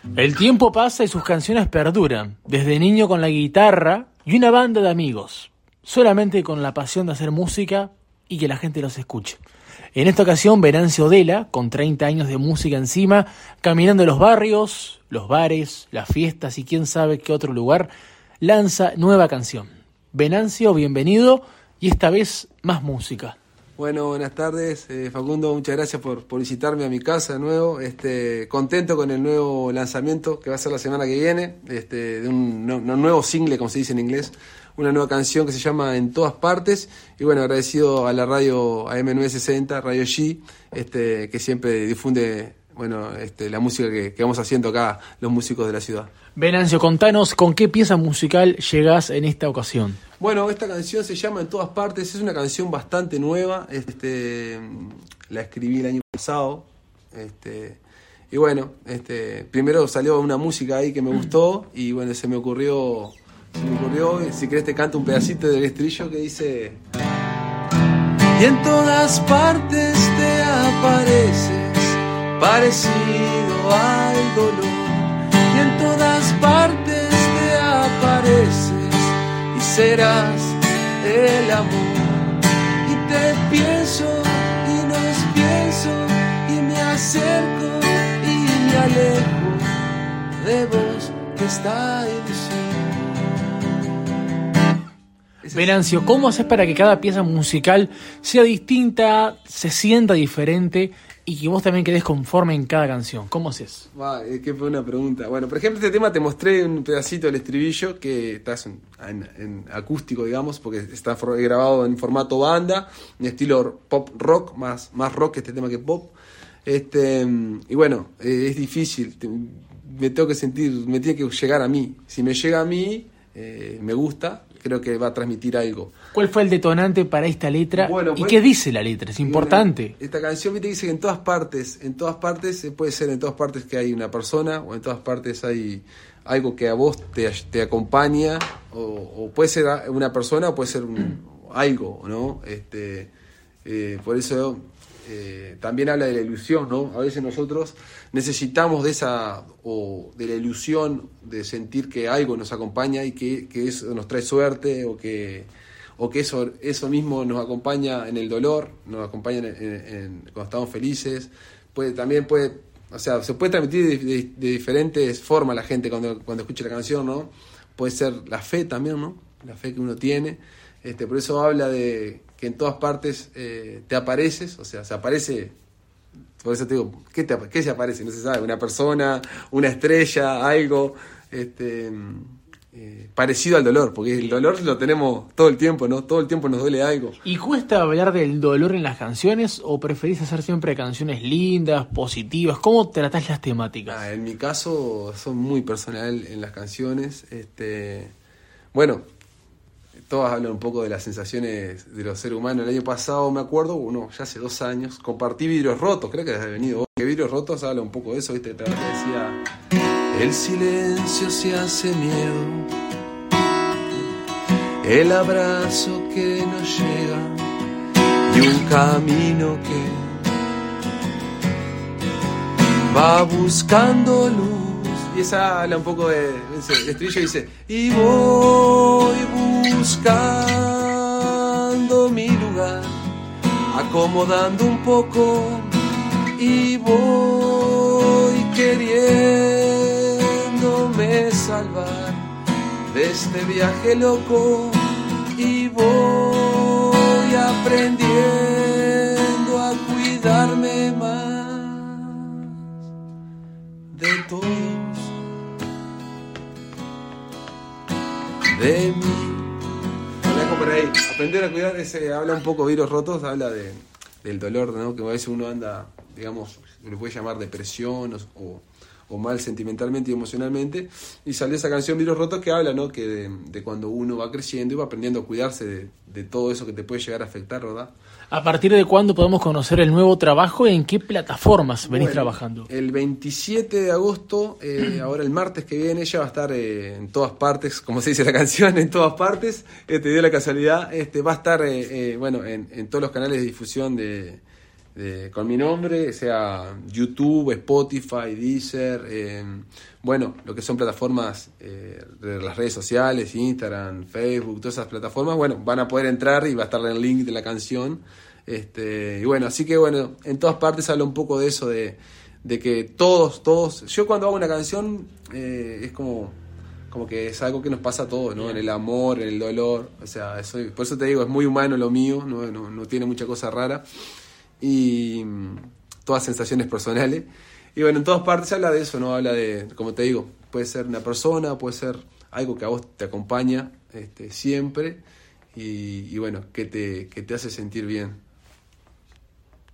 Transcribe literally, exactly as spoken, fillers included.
El tiempo pasa y sus canciones perduran, desde niño con la guitarra y una banda de amigos, solamente con la pasión de hacer música y que la gente los escuche. En esta ocasión, Venancio Dela, con treinta años de música encima, caminando los barrios, los bares, las fiestas y quién sabe qué otro lugar, lanza nueva canción. Venancio, bienvenido, y esta vez más música. Bueno, buenas tardes, eh, Facundo, muchas gracias por, por visitarme a mi casa de nuevo. Este, contento con el nuevo lanzamiento que va a ser la semana que viene, este, de un, no, un nuevo single, como se dice en inglés, una nueva canción que se llama En Todas Partes. Y bueno, agradecido a la radio A M novecientos sesenta, Radio G, este, que siempre difunde bueno, este, la música que, que vamos haciendo acá los músicos de la ciudad. Venancio, contanos con qué pieza musical llegás en esta ocasión. Bueno, esta canción se llama En Todas Partes, es una canción bastante nueva, este, la escribí el año pasado, este, y bueno, este, primero salió una música ahí que me gustó, y bueno, se me ocurrió, se me ocurrió, si querés te canto un pedacito del estribillo que dice: y en todas partes te apareces, parecido al dolor, y en todas partes te apareces, y serás el amor. Y te pienso y nos pienso, y me acerco y me alejo de vos, que esta ilusión. Venancio, ¿cómo haces para que cada pieza musical sea distinta, se sienta diferente y que vos también quedes conforme en cada canción? ¿Cómo haces? Va, es que fue una pregunta. Bueno, por ejemplo, este tema te mostré un pedacito del estribillo que está en, en, en acústico, digamos, porque está for, grabado en formato banda, en estilo pop rock, más, más rock este tema que pop. Este, y bueno, eh, es difícil, te, me tengo que sentir, me tiene que llegar a mí. Si me llega a mí, eh, me gusta, creo que va a transmitir algo. ¿Cuál fue el detonante para esta letra? Bueno, ¿Y pues, qué dice la letra? Es importante. Esta canción, viste, dice que en todas partes, en todas partes, puede ser en todas partes que hay una persona, o en todas partes hay algo que a vos te, te acompaña, o, o puede ser una persona, o puede ser un, algo, ¿no? Este, eh, por eso eh, también habla de la ilusión, ¿no? A veces nosotros necesitamos de esa, o de la ilusión de sentir que algo nos acompaña y que, que eso nos trae suerte, o que o que eso, eso mismo nos acompaña en el dolor, nos acompaña en, en, en, cuando estamos felices. Puede, también puede, o sea, se puede transmitir de, de, de diferentes formas a la gente cuando, cuando escucha la canción, ¿no? Puede ser la fe también, ¿no? La fe que uno tiene. Este, por eso habla de que en todas partes eh, te apareces, o sea, se aparece, por eso te digo, ¿qué, te, qué se aparece? No se sabe, una persona, una estrella, algo, este... Eh, parecido al dolor, porque el dolor lo tenemos todo el tiempo, ¿no? Todo el tiempo nos duele algo. ¿Y cuesta hablar del dolor en las canciones o preferís hacer siempre canciones lindas, positivas? ¿Cómo tratás las temáticas? Ah, en mi caso son muy personal en las canciones. Este, bueno, todas hablan un poco de las sensaciones de los seres humanos. El año pasado, me acuerdo, no, ya hace dos años, compartí Vidrios Rotos, creo que has venido vos, que Vidrios Rotos habla un poco de eso, ¿viste? Te decía: el silencio se hace miedo, el abrazo que nos llega y un camino que va buscando luz. Y esa habla un poco de ese estribillo, dice: y voy buscando mi lugar, acomodando un poco, y voy queriéndome salvar de este viaje loco, y voy aprendiendo a cuidarme más de todos, de mí. Habla por ahí, aprender a cuidar, ese habla un poco, Vidrios Rotos, habla de, del dolor, ¿no? Que a veces uno anda, digamos, le puede llamar depresión o, o mal sentimentalmente y emocionalmente, y salió esa canción Vidrios Rotos que habla, ¿no? Que de, de cuando uno va creciendo y va aprendiendo a cuidarse de, de todo eso que te puede llegar a afectar, ¿verdad? ¿A partir de cuándo podemos conocer el nuevo trabajo y en qué plataformas venís bueno, trabajando? El veintisiete de agosto, eh, ahora el martes que viene, ya va a estar eh, en todas partes, como se dice la canción, en todas partes, este, dio la casualidad, este, va a estar, eh, eh, bueno, en, en todos los canales de difusión de de, con mi nombre, sea YouTube, Spotify, Deezer, eh, bueno, lo que son plataformas eh, de las redes sociales, Instagram, Facebook, todas esas plataformas, bueno, van a poder entrar y va a estar el link de la canción. Este, y bueno, así que bueno, en todas partes habla un poco de eso, de, de que todos, todos, yo cuando hago una canción eh, es como, como que es algo que nos pasa a todos, ¿no? En el amor, en el dolor, o sea, eso, por eso te digo, es muy humano lo mío, no, no, no tiene mucha cosa rara, y todas sensaciones personales, y bueno, en todas partes habla de eso, ¿no? Habla de, como te digo, puede ser una persona, puede ser algo que a vos te acompaña este, siempre, y, y bueno, que te, que te hace sentir bien.